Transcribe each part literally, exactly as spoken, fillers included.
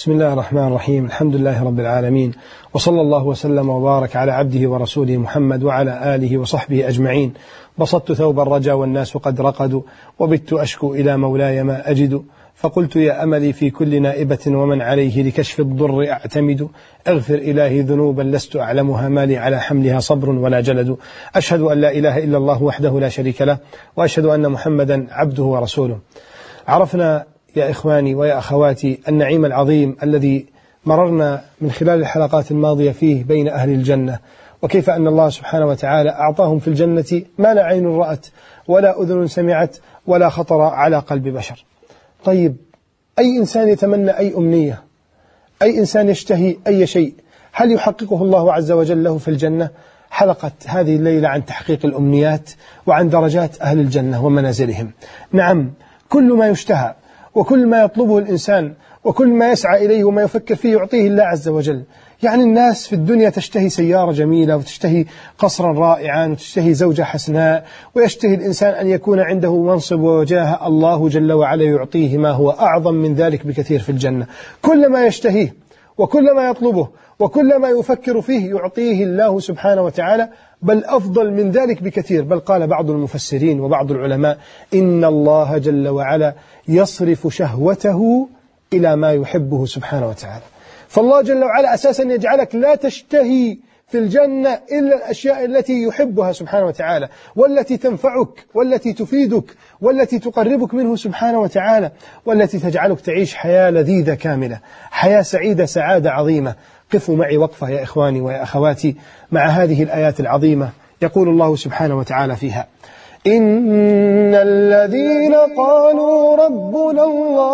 بسم الله الرحمن الرحيم. الحمد لله رب العالمين، وصلى الله وسلم وبارك على عبده ورسوله محمد وعلى آله وصحبه أجمعين. بسطت ثوب الرجا والناس قد رقدوا، وبت أشكو إلى مولاي ما أجد، فقلت يا أملي في كل نائبة ومن عليه لكشف الضر أعتمد. اغفر إلهي ذنوبا لست أعلمها، ما لي على حملها صبر ولا جلد. أشهد أن لا إله إلا الله وحده لا شريك له، وأشهد أن محمدا عبده ورسوله. عرفنا يا إخواني ويا أخواتي النعيم العظيم الذي مررنا من خلال الحلقات الماضية فيه بين أهل الجنة، وكيف أن الله سبحانه وتعالى أعطاهم في الجنة ما لا عين رأت ولا أذن سمعت ولا خطر على قلب بشر. طيب، أي إنسان يتمنى أي أمنية، أي إنسان يشتهي أي شيء، هل يحققه الله عز وجل له في الجنة؟ حلقة هذه الليلة عن تحقيق الأمنيات وعن درجات أهل الجنة ومنازلهم. نعم، كل ما يشتهى وكل ما يطلبه الإنسان وكل ما يسعى إليه وما يفكر فيه يعطيه الله عز وجل. يعني الناس في الدنيا تشتهي سيارة جميلة، وتشتهي قصرا رائعا، وتشتهي زوجة حسناء، ويشتهي الإنسان أن يكون عنده منصب ووجاهة. الله جل وعلا يعطيه ما هو أعظم من ذلك بكثير في الجنة. كل ما يشتهيه وكل ما يطلبه وكل ما يفكر فيه يعطيه الله سبحانه وتعالى، بل أفضل من ذلك بكثير. بل قال بعض المفسرين وبعض العلماء إن الله جل وعلا يصرف شهوته إلى ما يحبه سبحانه وتعالى. فالله جل وعلا أساسا يجعلك لا تشتهي في الجنة إلا الأشياء التي يحبها سبحانه وتعالى، والتي تنفعك والتي تفيدك والتي تقربك منه سبحانه وتعالى، والتي تجعلك تعيش حياة لذيذة كاملة، حياة سعيدة سعادة عظيمة. قفوا معي وقفة يا إخواني ويا أخواتي مع هذه الآيات العظيمة. يقول الله سبحانه وتعالى فيها: إن الذين قالوا ربنا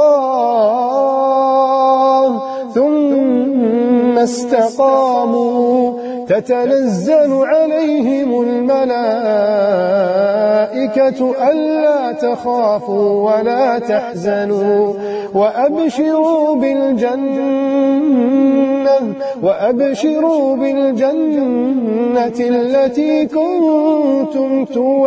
الله ثم استقاموا تتنزل عليهم الملائكة ألا تخافوا ولا تحزنوا وأبشروا بالجنة وأبشروا بالجنة التي كنتم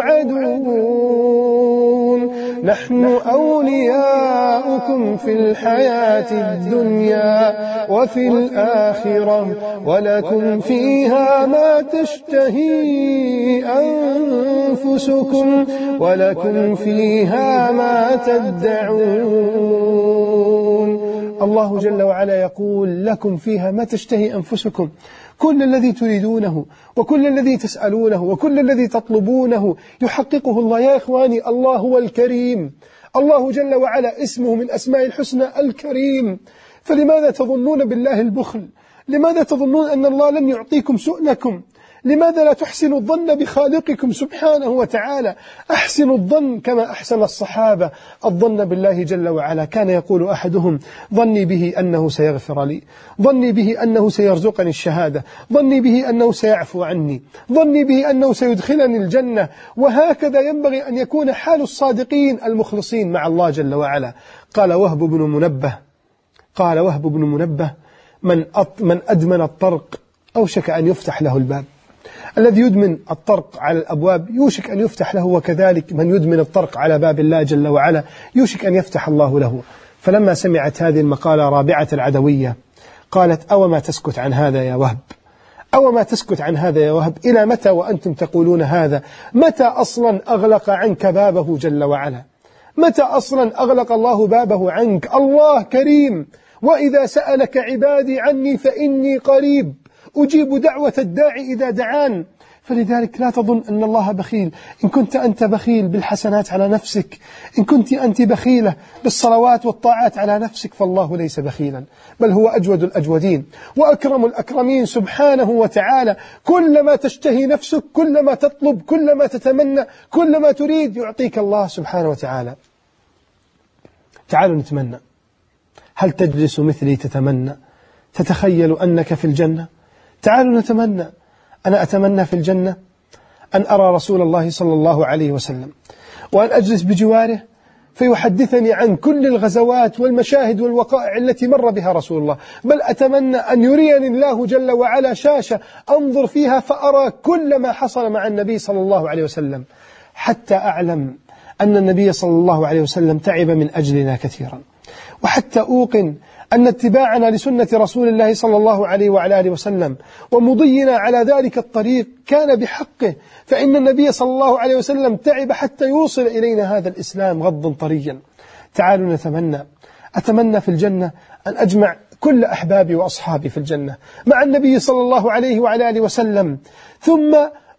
توعدون نحن أولياؤكم في الحياة الدنيا وفي الآخرة ولكم فيها ما تشتهي أنفسكم ولكم فيها ما تدعون. الله جل وعلا يقول: لكم فيها ما تشتهي أنفسكم. كل الذي تريدونه وكل الذي تسألونه وكل الذي تطلبونه يحققه الله. يا إخواني، الله هو الكريم. الله جل وعلا اسمه من أسماء الحسنى الكريم. فلماذا تظنون بالله البخل؟ لماذا تظنون أن الله لن يعطيكم سؤلكم؟ لماذا لا تحسنوا الظن بخالقكم سبحانه وتعالى؟ أحسنوا الظن كما أحسن الصحابة الظن بالله جل وعلا. كان يقول أحدهم: ظني به أنه سيغفر لي، ظني به أنه سيرزقني الشهادة، ظني به أنه سيعفو عني، ظني به أنه سيدخلني الجنة. وهكذا ينبغي أن يكون حال الصادقين المخلصين مع الله جل وعلا. قال وهب بن منبه قال وهب بن منبه من من أدمن الطرق أوشك أن يفتح له الباب. الذي يدمن الطرق على الأبواب يوشك أن يفتح له، وكذلك من يدمن الطرق على باب الله جل وعلا يوشك أن يفتح الله له. فلما سمعت هذه المقالة رابعة العدوية قالت: أو ما تسكت عن هذا يا وهب، أو ما تسكت عن هذا يا وهب، إلى متى وأنتم تقولون هذا؟ متى أصلا أغلق عنك بابه جل وعلا؟ متى أصلا أغلق الله بابه عنك؟ الله كريم، وإذا سألك عبادي عني فإني قريب أجيب دعوة الداعي إذا دعان. فلذلك لا تظن أن الله بخيل. إن كنت أنت بخيل بالحسنات على نفسك، إن كنت أنت بخيلة بالصلوات والطاعات على نفسك، فالله ليس بخيلا، بل هو أجود الأجودين وأكرم الأكرمين سبحانه وتعالى. كلما تشتهي نفسك، كلما تطلب، كلما تتمنى، كلما تريد يعطيك الله سبحانه وتعالى. تعالوا نتمنى. هل تجلس مثلي تتمنى، تتخيل أنك في الجنة؟ تعالوا نتمنى. أنا أتمنى في الجنة أن أرى رسول الله صلى الله عليه وسلم، وأن أجلس بجواره فيحدثني عن كل الغزوات والمشاهد والوقائع التي مر بها رسول الله. بل أتمنى أن يريني الله جل وعلا شاشة أنظر فيها فأرى كل ما حصل مع النبي صلى الله عليه وسلم، حتى أعلم أن النبي صلى الله عليه وسلم تعب من أجلنا كثيرا، وحتى أوقن أن اتباعنا لسنة رسول الله صلى الله عليه وعلى آله وسلم ومضينا على ذلك الطريق كان بحقه، فإن النبي صلى الله عليه وسلم تعب حتى يوصل إلينا هذا الإسلام غضا طريا. تعالوا نتمنى، أتمنى في الجنة أن أجمع كل أحبابي وأصحابي في الجنة مع النبي صلى الله عليه وعلى آله وسلم، ثم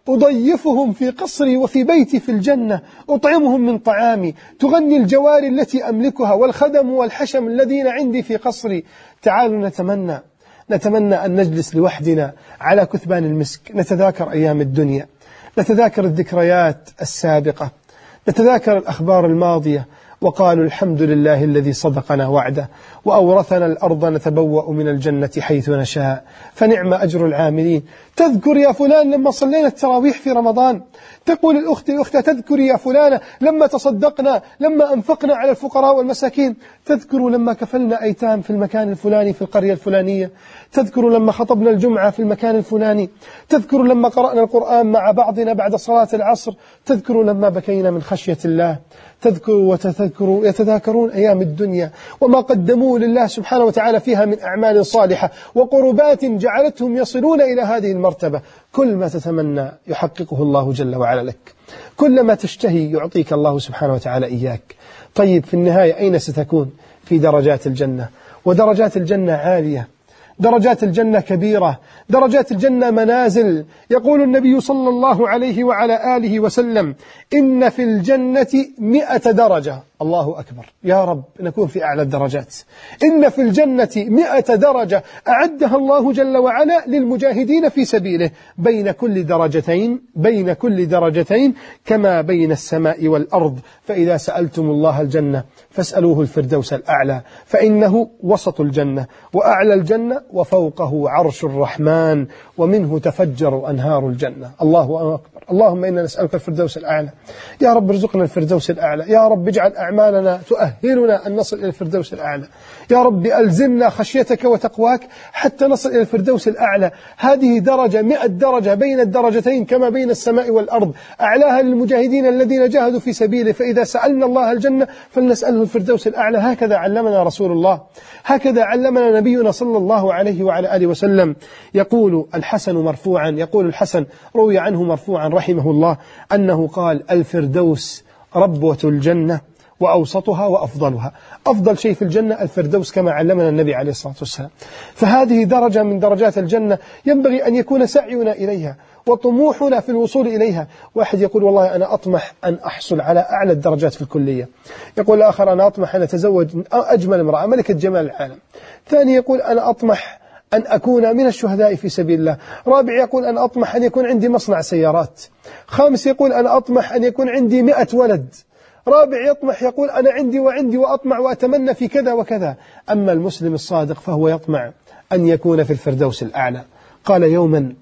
أضيفهم في قصري وفي بيتي في الجنة، أطعمهم من طعامي، تغني الجواري التي أملكها والخدم والحشم الذين عندي في قصري. تعالوا نتمنى نتمنى أن نجلس لوحدنا على كثبان المسك، نتذاكر أيام الدنيا، نتذاكر الذكريات السابقة، نتذاكر الأخبار الماضية. وقالوا الحمد لله الذي صدقنا وعده وأورثنا الأرض نتبوأ من الجنة حيث نشاء فنعم أجر العاملين. تذكر يا فلان لما صلينا التراويح في رمضان، تقول الأخت الأخت تذكر يا فلانة لما تصدقنا، لما أنفقنا على الفقراء والمساكين، تذكر لما كفلنا أيتام في المكان الفلاني في القرية الفلانية، تذكر لما خطبنا الجمعة في المكان الفلاني، تذكر لما قرأنا القرآن مع بعضنا بعد صلاة العصر، تذكر لما بكينا من خشية الله، تذكر وتذكر يتذاكرون أيام الدنيا وما قدموا لله سبحانه وتعالى فيها من أعمال صالحة وقربات جعلتهم يصلون إلى هذه المرتبة. كل ما تتمنى يحققه الله جل وعلا لك، كل ما تشتهي يعطيك الله سبحانه وتعالى إياك. طيب في النهاية أين ستكون؟ في درجات الجنة، ودرجات الجنة عالية، درجات الجنة كبيرة، درجات الجنة منازل. يقول النبي صلى الله عليه وعلى آله وسلم: إن في الجنة مئة درجة. الله أكبر، يا رب نكون في أعلى الدرجات. إن في الجنة مئة درجة أعدها الله جل وعلا للمجاهدين في سبيله، بين كل درجتين بين كل درجتين كما بين السماء والأرض. فإذا سألتم الله الجنة فاسألوه الفردوس الأعلى، فإنه وسط الجنة وأعلى الجنة وفوقه عرش الرحمن ومنه تفجر أنهار الجنة. الله أكبر. اللهم إنا نسألك الفردوس الأعلى. يا رب ارزقنا الفردوس الأعلى، يا رب اجعل أعمالنا تؤهلنا أن نصل إلى الفردوس الأعلى، يا رب ألزمنا خشيتك وتقواك حتى نصل إلى الفردوس الأعلى. هذه درجة، مئة درجة بين الدرجتين كما بين السماء والأرض، أعلاها للمجاهدين الذين جاهدوا في سبيله. فإذا سألنا الله الجنة فلنسأله الفردوس الأعلى. هكذا علمنا رسول الله، هكذا علمنا نبينا صلى الله عليه وعلى آله وسلم. يقول الحسن مرفوعا، يقول الحسن روي عنه مرفوعا رحمه الله أنه قال: الفردوس ربوة الجنة وأوسطها وأفضلها. أفضل شيء في الجنة الفردوس كما علمنا النبي عليه الصلاة والسلام. فهذه درجة من درجات الجنة ينبغي أن يكون سعينا إليها وطموحنا في الوصول إليها. واحد يقول: والله أنا أطمح أن أحصل على أعلى الدرجات في الكلية. يقول الآخر: أنا أطمح أن أتزوج أجمل امرأة ملكة جمال العالم. ثاني يقول: أنا أطمح أن أكون من الشهداء في سبيل الله. رابع يقول: أنا أطمح أن يكون عندي مصنع سيارات. خامس يقول: أنا أطمح أن يكون عندي مئة ولد. رابع يطمح يقول: أنا عندي وعندي وأطمع وأتمنى في كذا وكذا. أما المسلم الصادق فهو يطمع أن يكون في الفردوس الأعلى. قال يوما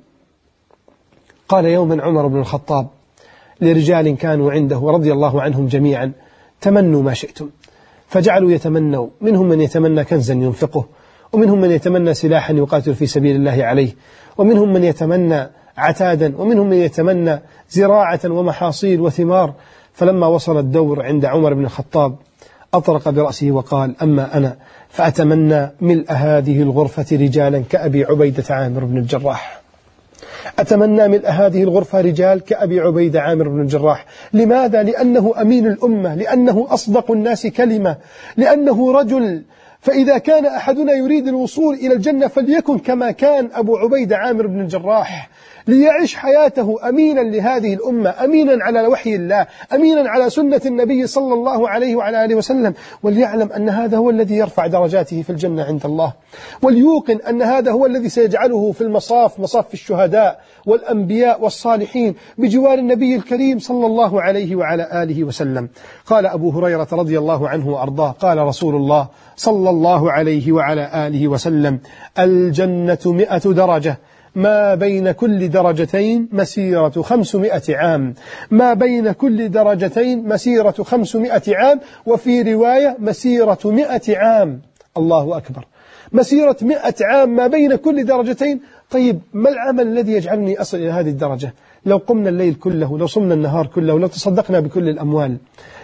قال يوما عمر بن الخطاب لرجال كانوا عنده رضي الله عنهم جميعا: تمنوا ما شئتم. فجعلوا يتمنوا، منهم من يتمنى كنزا ينفقه، ومنهم من يتمنى سلاحا يقاتل في سبيل الله عليه، ومنهم من يتمنى عتادا، ومنهم من يتمنى زراعة ومحاصيل وثمار. فلما وصل الدور عند عمر بن الخطاب أطرق برأسه وقال: أما أنا فأتمنى ملء هذه الغرفة رجالا كأبي عبيدة عامر بن الجراح. أتمنى ملء هذه الغرفة رجال كأبي عبيدة عامر بن الجراح. لماذا؟ لأنه أمين الأمة، لأنه أصدق الناس كلمة، لأنه رجل. فإذا كان أحدنا يريد الوصول إلى الجنة فليكن كما كان أبو عبيدة عامر بن الجراح، ليعيش حياته أمينا لهذه الأمة، أمينا على وحي الله، أمينا على سنة النبي صلى الله عليه وعلى آله وسلم، وليعلم أن هذا هو الذي يرفع درجاته في الجنة عند الله، وليوقن أن هذا هو الذي سيجعله في المصاف، مصاف الشهداء والأنبياء والصالحين بجوار النبي الكريم صلى الله عليه وعلى آله وسلم. قال أبو هريرة رضي الله عنه وأرضاه: قال رسول الله صلى الله عليه وعلى آله وسلم: الجنة مئة درجة، ما بين كل درجتين مسيرة خمسمائة عام، ما بين كل درجتين مسيرة خمسمائة عام، وفي رواية مسيرة مئة عام. الله أكبر، مسيرة مئة عام ما بين كل درجتين. طيب ما العمل الذي يجعلني أصل إلى هذه الدرجة؟ لو قمنا الليل كله، لو صمنا النهار كله، لو تصدقنا بكل الأموال،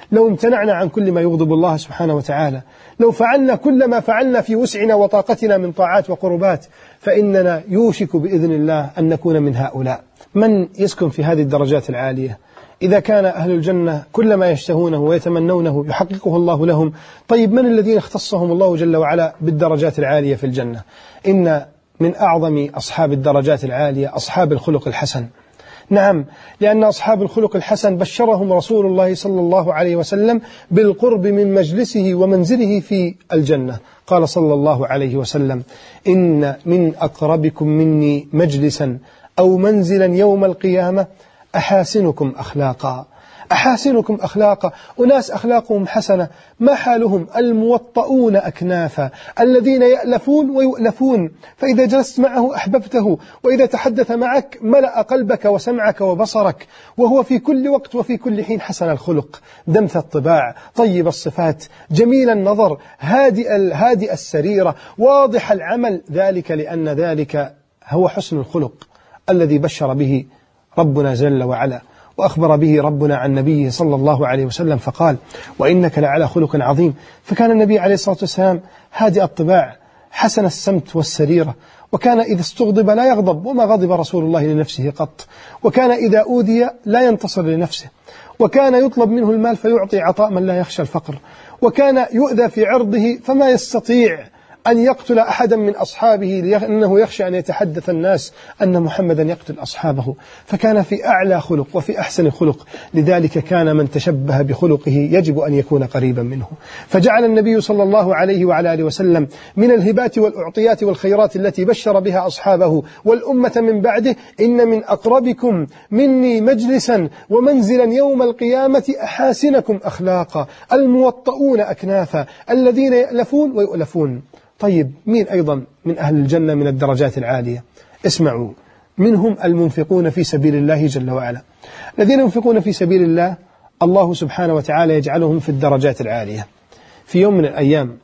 لو امتنعنا عن كل ما يغضب الله سبحانه وتعالى، لو فعلنا كل ما فعلنا في وسعنا وطاقتنا من طاعات وقربات، فإننا يوشك بإذن الله أن نكون من هؤلاء. من يسكن في هذه الدرجات العالية؟ إذا كان أهل الجنة كل ما يشتهونه ويتمنونه يحققه الله لهم، طيب من الذين اختصهم الله جل وعلا بالدرجات العالية في الجنة؟ إن من أعظم أصحاب الدرجات العالية أصحاب الخلق الحسن. نعم، لأن أصحاب الخلق الحسن بشرهم رسول الله صلى الله عليه وسلم بالقرب من مجلسه ومنزله في الجنة. قال صلى الله عليه وسلم: إن من أقربكم مني مجلسا أو منزلا يوم القيامة أحاسنكم أخلاقا. أحاسنكم أخلاقا، أناس أخلاقهم حسنة. ما حالهم؟ الموطؤون أكنافا، الذين يألفون ويؤلفون، فإذا جلست معه أحببته، وإذا تحدث معك ملأ قلبك وسمعك وبصرك، وهو في كل وقت وفي كل حين حسن الخلق، دمث الطباع، طيب الصفات، جميل النظر، هادئ هادئ السريرة، واضح العمل، ذلك لأن ذلك هو حسن الخلق الذي بشر به ربنا جل وعلا، وأخبر به ربنا عن نبيه صلى الله عليه وسلم فقال: وإنك لعلى خلق عظيم. فكان النبي عليه الصلاة والسلام هادئ الطباع، حسن السمت والسريرة، وكان إذا استغضب لا يغضب، وما غضب رسول الله لنفسه قط، وكان إذا أوذي لا ينتصر لنفسه، وكان يطلب منه المال فيعطي عطاء من لا يخشى الفقر، وكان يؤذى في عرضه فما يستطيع أن يقتل أحدا من أصحابه لأنه يخشى أن يتحدث الناس أن محمدا يقتل أصحابه. فكان في أعلى خلق وفي أحسن خلق، لذلك كان من تشبه بخلقه يجب أن يكون قريبا منه. فجعل النبي صلى الله عليه وعلى آله وسلم من الهبات والأعطيات والخيرات التي بشر بها أصحابه والأمة من بعده: إن من أقربكم مني مجلسا ومنزلا يوم القيامة أحاسنكم أخلاقا، الموطؤون أكنافا، الذين يألفون ويؤلفون. طيب، مين أيضا من أهل الجنة من الدرجات العالية؟ اسمعوا: منهم المنفقون في سبيل الله جل وعلا. الذين ينفقون في سبيل الله الله سبحانه وتعالى يجعلهم في الدرجات العالية. في يوم من الأيام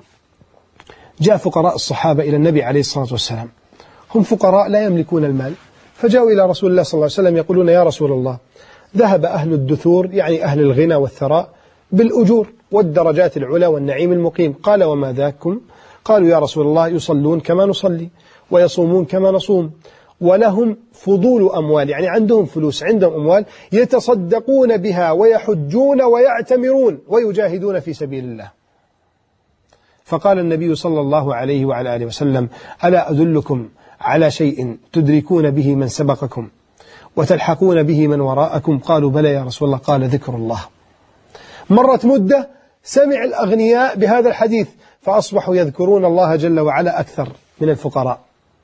جاء فقراء الصحابة إلى النبي عليه الصلاة والسلام، هم فقراء لا يملكون المال، فجاءوا إلى رسول الله صلى الله عليه وسلم يقولون: يا رسول الله، ذهب أهل الدثور، يعني أهل الغنى والثراء، بالأجور والدرجات العلى والنعيم المقيم. قال: وما ذاكم؟ قالوا: يا رسول الله، يصلون كما نصلي، ويصومون كما نصوم، ولهم فضول أموال، يعني عندهم فلوس، عندهم أموال يتصدقون بها، ويحجون ويعتمرون ويجاهدون في سبيل الله. فقال النبي صلى الله عليه وعلى آله وسلم: ألا أدلكم على شيء تدركون به من سبقكم وتلحقون به من وراءكم؟ قالوا: بلى يا رسول الله. قال: ذكر الله. مرت مدة، سمع الأغنياء بهذا الحديث فأصبحوا يذكرون الله جل وعلا أكثر من الفقراء،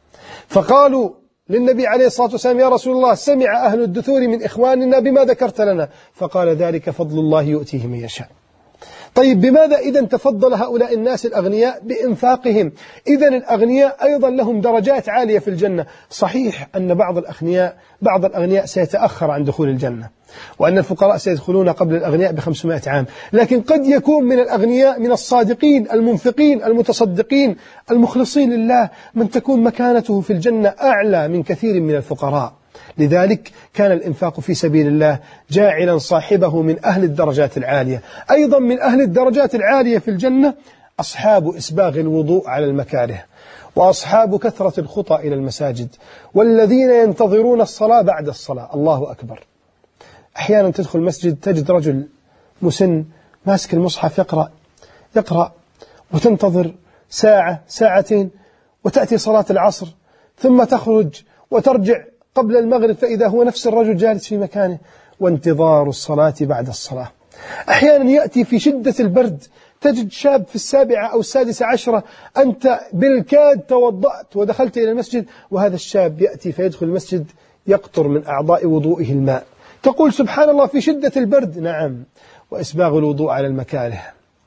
فقالوا للنبي عليه الصلاة والسلام: يا رسول الله، سمع أهل الدثور من إخواننا بما ذكرت لنا. فقال: ذلك فضل الله يؤتيه من يشاء. طيب، بماذا إذن تفضل هؤلاء الناس الأغنياء؟ بإنفاقهم. إذن الأغنياء أيضا لهم درجات عالية في الجنة. صحيح أن بعض الأغنياء بعض الأغنياء سيتأخر عن دخول الجنة، وأن الفقراء سيدخلون قبل الأغنياء بخمسمائة عام، لكن قد يكون من الأغنياء من الصادقين المنفقين المتصدقين المخلصين لله من تكون مكانته في الجنة أعلى من كثير من الفقراء. لذلك كان الإنفاق في سبيل الله جاعلا صاحبه من أهل الدرجات العالية. أيضا من أهل الدرجات العالية في الجنة أصحاب إسباغ الوضوء على المكاره، وأصحاب كثرة الخطى إلى المساجد، والذين ينتظرون الصلاة بعد الصلاة. الله أكبر. أحيانا تدخل مسجد تجد رجل مسن ماسك المصحف يقرأ يقرأ وتنتظر ساعة ساعتين، وتأتي صلاة العصر ثم تخرج وترجع قبل المغرب، فإذا هو نفس الرجل جالس في مكانه، وانتظار الصلاة بعد الصلاة. أحيانا يأتي في شدة البرد تجد شاب في السابعة أو السادسة عشرة، أنت بالكاد توضأت ودخلت إلى المسجد، وهذا الشاب يأتي فيدخل المسجد يقطر من أعضاء وضوئه الماء. تقول: سبحان الله، في شدة البرد. نعم، وإسباغ الوضوء على المكاره.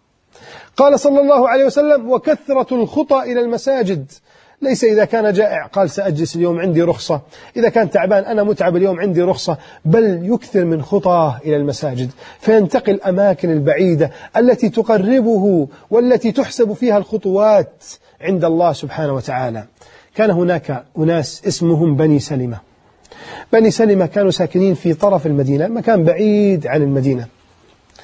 قال صلى الله عليه وسلم: وكثرة الخطى إلى المساجد. ليس إذا كان جائع قال: سأجلس اليوم عندي رخصة، إذا كان تعبان أنا متعب اليوم عندي رخصة، بل يكثر من خطاه إلى المساجد، فينتقل الأماكن البعيدة التي تقربه والتي تحسب فيها الخطوات عند الله سبحانه وتعالى. كان هناك أناس اسمهم بني سلمة. بني سلمة كانوا ساكنين في طرف المدينة، مكان بعيد عن المدينة.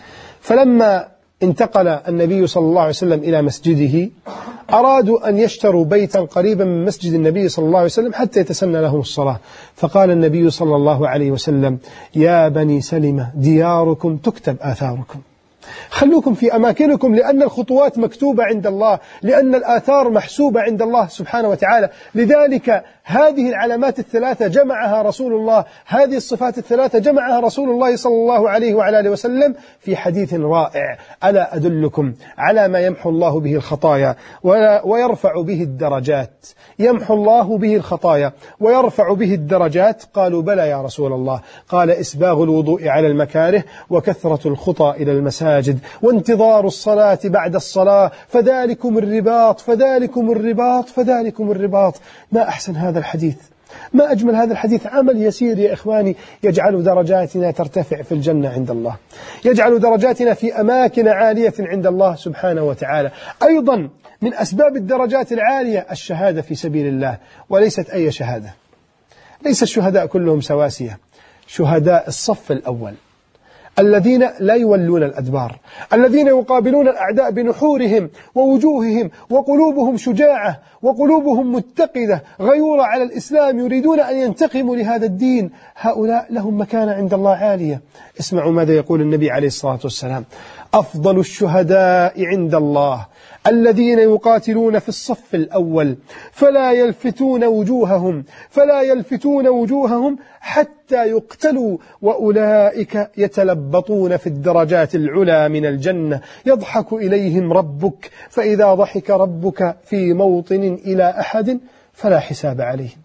فلما انتقل النبي صلى الله عليه وسلم إلى مسجده أرادوا أن يشتروا بيتا قريبا من مسجد النبي صلى الله عليه وسلم حتى يتسنى لهم الصلاة. فقال النبي صلى الله عليه وسلم: يا بني سلمة دياركم تكتب آثاركم، خلوكم في أماكنكم، لأن الخطوات مكتوبة عند الله، لأن الآثار محسوبة عند الله سبحانه وتعالى. لذلك هذه العلامات الثلاثة جمعها رسول الله، هذه الصفات الثلاثة جمعها رسول الله صلى الله عليه وعلى آله وسلم في حديث رائع: ألا أدلكم على ما يمحو الله به الخطايا ويرفع به الدرجات؟ يمحو الله به الخطايا ويرفع به الدرجات. قالوا: بلى يا رسول الله. قال: إسباغ الوضوء على المكاره، وكثرة الخطى إلى المساجد، وانتظار الصلاة بعد الصلاة، فذلكم الرباط فذلكم الرباط فذلكم الرباط. ما أحسن هذا الحديث، ما أجمل هذا الحديث. عمل يسير يا إخواني يجعل درجاتنا ترتفع في الجنة عند الله، يجعل درجاتنا في أماكن عالية عند الله سبحانه وتعالى. أيضا من أسباب الدرجات العالية الشهادة في سبيل الله، وليست أي شهادة. ليس الشهداء كلهم سواسية، شهداء الصف الأول الذين لا يولون الأدبار، الذين يقابلون الأعداء بنحورهم ووجوههم وقلوبهم شجاعة وقلوبهم متقدة غيورة على الإسلام، يريدون أن ينتقموا لهذا الدين. هؤلاء لهم مكانة عند الله عالية. اسمعوا ماذا يقول النبي عليه الصلاة والسلام: أفضل الشهداء عند الله الذين يقاتلون في الصف الأول فلا يلفتون وجوههم فلا يلفتون وجوههم حتى يقتلوا، وأولئك يتلبطون في الدرجات العلى من الجنة، يضحك إليهم ربك، فإذا ضحك ربك في موطن إلى أحد فلا حساب عليهم.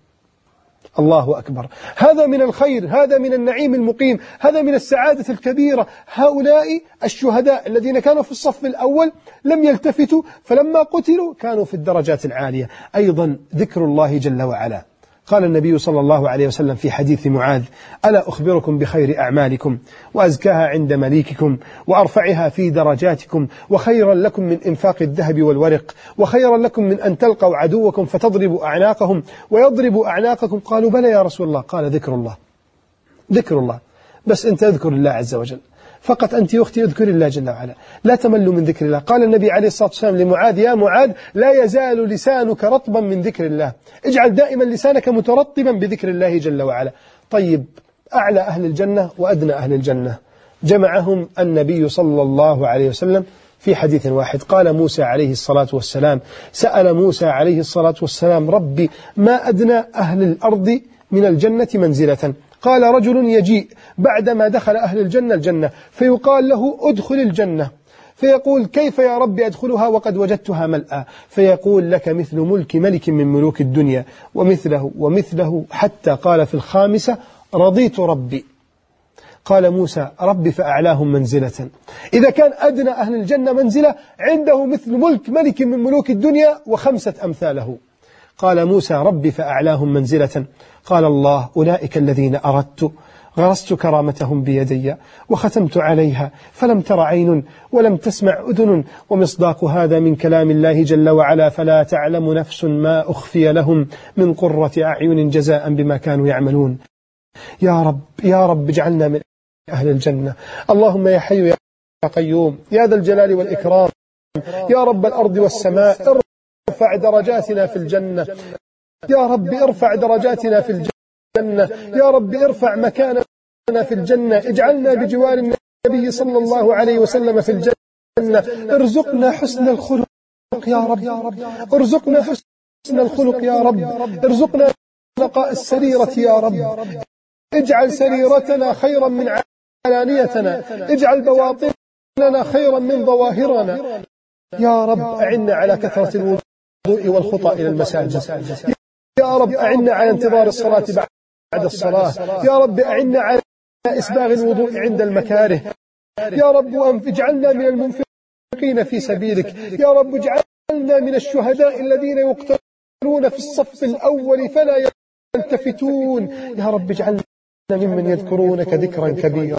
الله أكبر. هذا من الخير، هذا من النعيم المقيم، هذا من السعادة الكبيرة. هؤلاء الشهداء الذين كانوا في الصف الأول لم يلتفتوا، فلما قتلوا كانوا في الدرجات العالية. أيضا ذكر الله جل وعلا. قال النبي صلى الله عليه وسلم في حديث معاذ: ألا أخبركم بخير أعمالكم وأزكاها عند مليككم وأرفعها في درجاتكم وخيرا لكم من إنفاق الذهب والورق وخيرا لكم من أن تلقوا عدوكم فتضربوا أعناقهم ويضربوا أعناقكم؟ قالوا: بلى يا رسول الله. قال: ذكر الله، ذكر الله. بس أنت اذكر الله عز وجل فقط، أنت يا أختي اذكر الله جل وعلا، لا تملوا من ذكر الله. قال النبي عليه الصلاة والسلام لمعاذ: يا معاذ لا يزال لسانك رطبا من ذكر الله، اجعل دائما لسانك مترطبا بذكر الله جل وعلا. طيب، أعلى أهل الجنة وأدنى أهل الجنة جمعهم النبي صلى الله عليه وسلم في حديث واحد. قال موسى عليه الصلاة والسلام: سأل موسى عليه الصلاة والسلام: ربي ما أدنى أهل الأرض من الجنة منزلة؟ قال: رجل يجيء بعدما دخل أهل الجنة الجنة فيقال له: ادخل الجنة، فيقول: كيف يا رب أدخلها وقد وجدتها ملأى؟ فيقول: لك مثل ملك ملك من ملوك الدنيا ومثله ومثله، حتى قال في الخامسة: رضيت ربي. قال موسى: ربي فأعلاهم منزلة. إذا كان أدنى أهل الجنة منزلة عنده مثل ملك ملك من ملوك الدنيا وخمسة أمثاله. قال موسى: ربي فأعلاهم منزلة. قال الله: أولئك الذين أردت غرست كرامتهم بيدي وختمت عليها فلم تر عين ولم تسمع أذن. ومصداق هذا من كلام الله جل وعلا: فلا تعلم نفس ما أخفي لهم من قرة أعين جزاء بما كانوا يعملون. يا رب يا رب اجعلنا من أهل الجنة. اللهم يا حي يا قيوم يا ذا الجلال والإكرام، يا رب الأرض والسماء، ارفع درجاتنا في الجنة. يا رب ارفع درجاتنا في الجنة، يا رب ارفع مكاننا في الجنة، اجعلنا بجوار النبي صلى الله عليه وسلم في الجنة. ارزقنا حسن الخلق يا رب، ارزقنا حسن الخلق يا رب، ارزقنا نقاء السريرة يا رب، اجعل سريرتنا خيرا من علانيتنا، اجعل بواطننا خيرا من ظواهرنا. يا رب أعنا على كثرة الوضوء والخطى إلى المساجد. يا رب أعنا على انتظار الصلاة بعد الصلاة. يا رب أعنا على إسباغ الوضوء عند المكاره. يا رب اجعلنا من المنفقين في سبيلك. يا رب اجعلنا من الشهداء الذين يقتلون في الصف الأول فلا يلتفتون. يا رب اجعلنا ممن يذكرونك ذكرا كبيرا.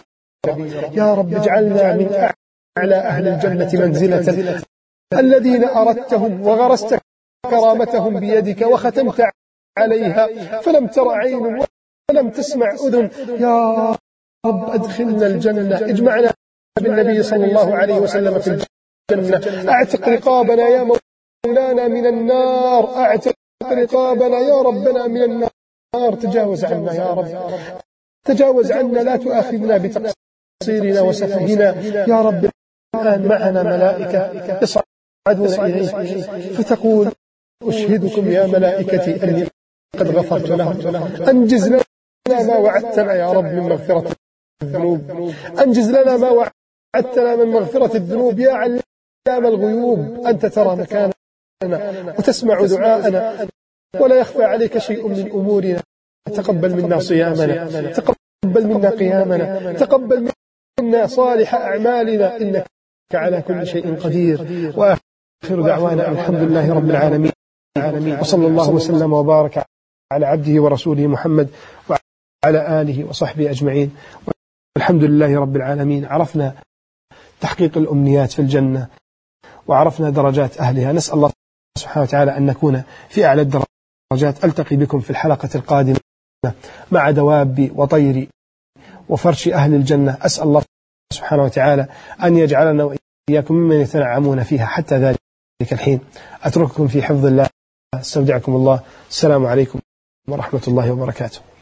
يا رب اجعلنا من أعلى أهل الجنة منزلة الذين أردتهم وغرست كرامتهم بيدك وختمت عليها فلم تر عين ولم تسمع أذن. يا رب أدخلنا الجنة، اجمعنا بالنبي صلى الله عليه وسلم في الجنة. أعتق رقابنا يا مولانا من النار، أعتق رقابنا يا ربنا من النار. تجاوز عنا يا رب، تجاوز عنا، لا تؤاخذنا بتقصيرنا وسفهنا يا رب. الآن معنا ملائكة يصعدون إليك فتقول: أشهدكم يا ملائكتي أني قد غفرت لهم. أنجز لنا ما وعدتنا يا رب من مغفرة الذنوب، أنجز لنا ما وعدتنا من مغفرة الذنوب يا علام الغيوب. أنت ترى مكاننا وتسمع دعاءنا ولا يخفى عليك شيء من أمورنا. تقبل منا صيامنا، تقبل منا قيامنا، تقبل منا صالح أعمالنا، إنك على كل شيء قدير. وآخر دعوانا الحمد لله رب العالمين، وصلى الله وسلم وبارك على عبده ورسوله محمد وعلى آله وصحبه أجمعين، والحمد لله رب العالمين. عرفنا تحقيق الأمنيات في الجنة، وعرفنا درجات أهلها. نسأل الله سبحانه وتعالى أن نكون في أعلى الدرجات. ألتقي بكم في الحلقة القادمة مع دواب وطير وفرش أهل الجنة. أسأل الله سبحانه وتعالى أن يجعلنا وإياكم ممن يتنعمون فيها حتى ذلك الحين. أترككم في حفظ الله، استودعكم الله. السلام عليكم ورحمة الله وبركاته.